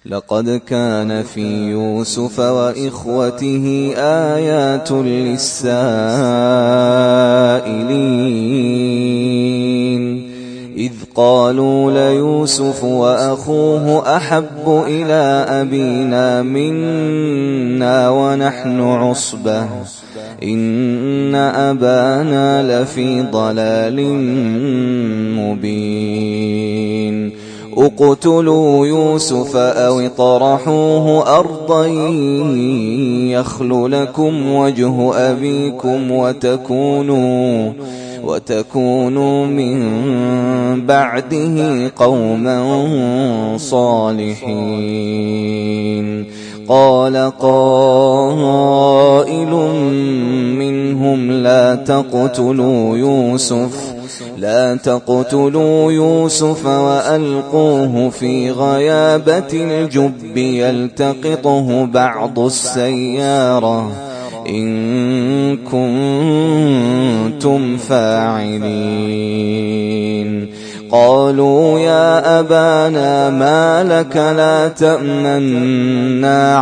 لقد كان في يوسف وإخوته آيات للسائلين إذ قالوا ليوسف وأخوه أحب إلى أبينا منا ونحن عصبة إن أبانا لفي ضلال مبين اقتلوا يوسف أو اطرحوه أرضا يخل لكم وجه أبيكم وتكونوا من بعده قوما صالحين قال قائل منهم لا تقتلوا يوسف وألقوه في غيابة الجب يلتقطه بعض السيارة إن كنتم فاعلين قالوا يا أبانا ما لك لا تأمنا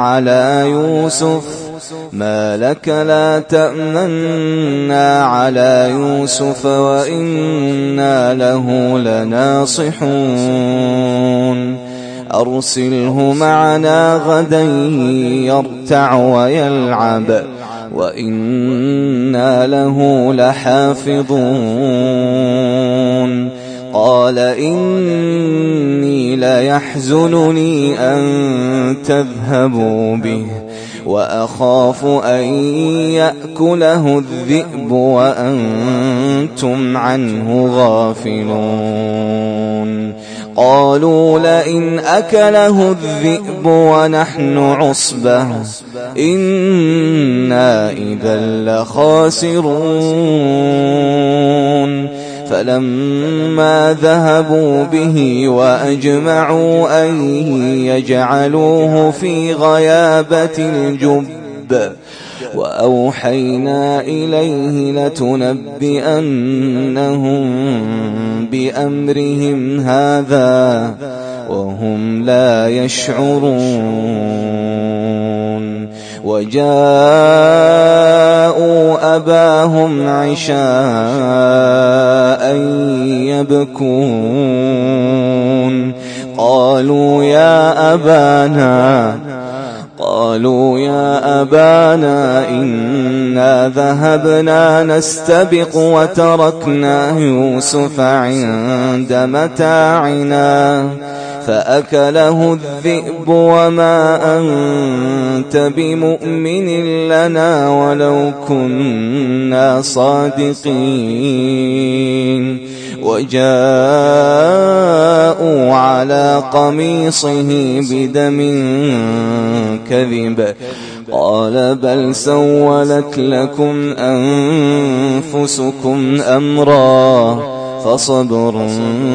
على يوسف وإنا له لناصحون أرسله معنا غدا يرتع ويلعب وإنا له لحافظون قال إني ليحزنني أن تذهبوا به وأخاف أن يأكله الذئب وأنتم عنه غافلون قالوا لئن أكله الذئب ونحن عصبة إنا إذا لخاسرون فلما ذهبوا به وأجمعوا أن يجعلوه في غيابة الجب وأوحينا إليه لتنبئنهم بأمرهم هذا وهم لا يشعرون وجاءوا أباهم عشاء يبكون قالوا يا أبانا إنا ذهبنا نستبق وتركنا يوسف عند متاعنا فأكله الذئب وما أنت بمؤمن لنا ولو كنا صادقين وجاءوا على قميصه بدم كذب قال بل سولت لكم أنفسكم أمرا فصبر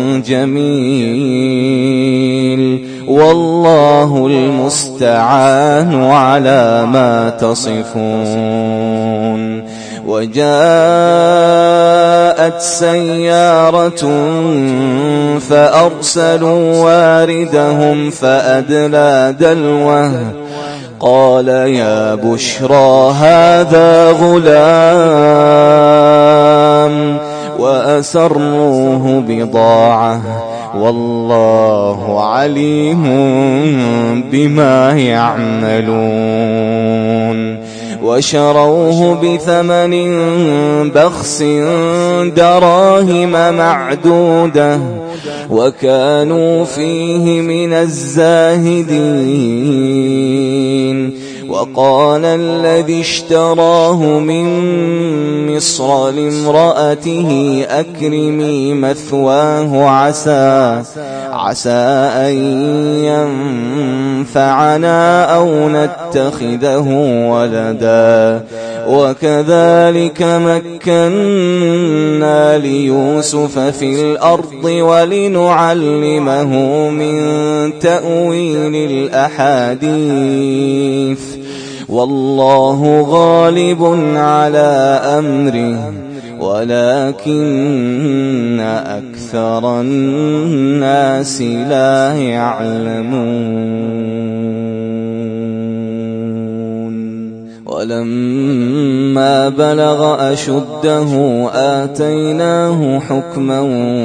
جميل والله المستعان على ما تصفون وجاءت سيارة فأرسلوا واردهم فأدلى دلوه قال يا بشرى هذا غلام وأسروه بضاعة والله عليم بما يعملون وشروه بثمن بخس دراهم معدودة وكانوا فيه من الزاهدين وقال الذي اشتراه من مصر لامرأته أكرمي مثواه عسى أن ينفعنا أو نتخذه ولدا وكذلك مكنا ليوسف في الأرض ولنعلمه من تأويل الأحاديث والله غالب على أمره ولكن أكثر الناس لا يعلمون. ولما بلغ أشده آتيناه حكما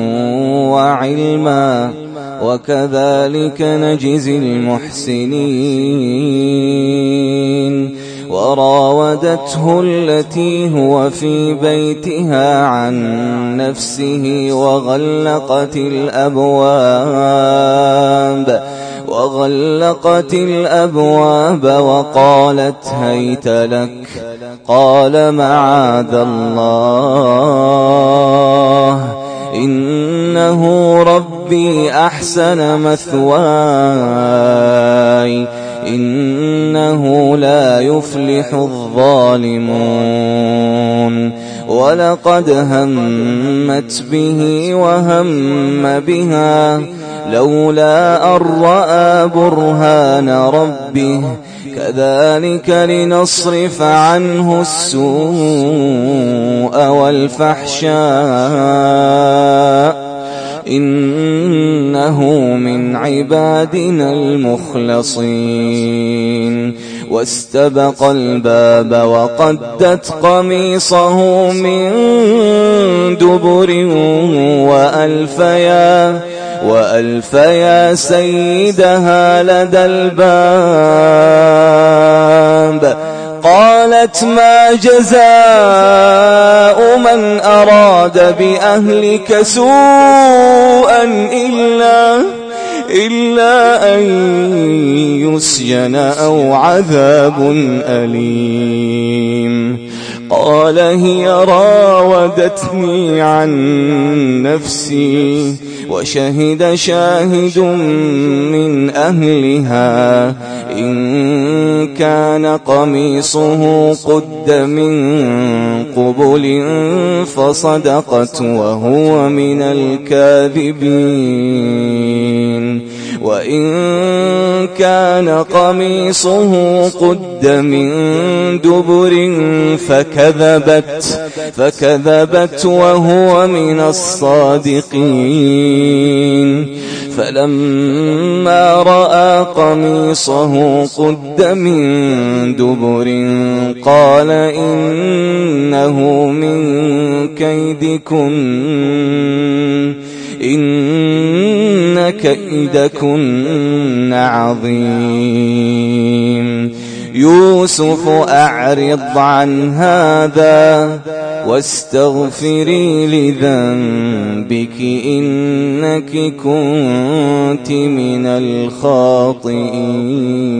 وعلما وكذلك نجزي المحسنين وراودته التي هو في بيتها عن نفسه وغلقت الأبواب وقالت هيت لك قال معاذ الله إنه ربي أحسن مثواي إنه لا يفلح الظالمون ولقد همت به وهم بها لولا أن رأى برهان ربه كذلك لنصرف عنه السوء والفحشاء إنه من عبادنا المخلصين واستبق الباب وقدت قميصه من دبر وألف يا سيدها لدى الباب قالت ما جزاء من أراد بأهلك سوءا إلا أن يسجن أو عذاب أليم قال هي راودتني عن نفسي وشهد شاهد من أهلها إن كان قميصه قد من قبل فصدقت وهو من الكاذبين وإن كان قميصه قد من دبر فكذبت وهو من الصادقين فلما رأى قميصه قد من دبر قال إنه من كيدكن إن كيدكن عظيم يوسف أعرض عن هذا واستغفري لذنبك إنك كنت من الخاطئين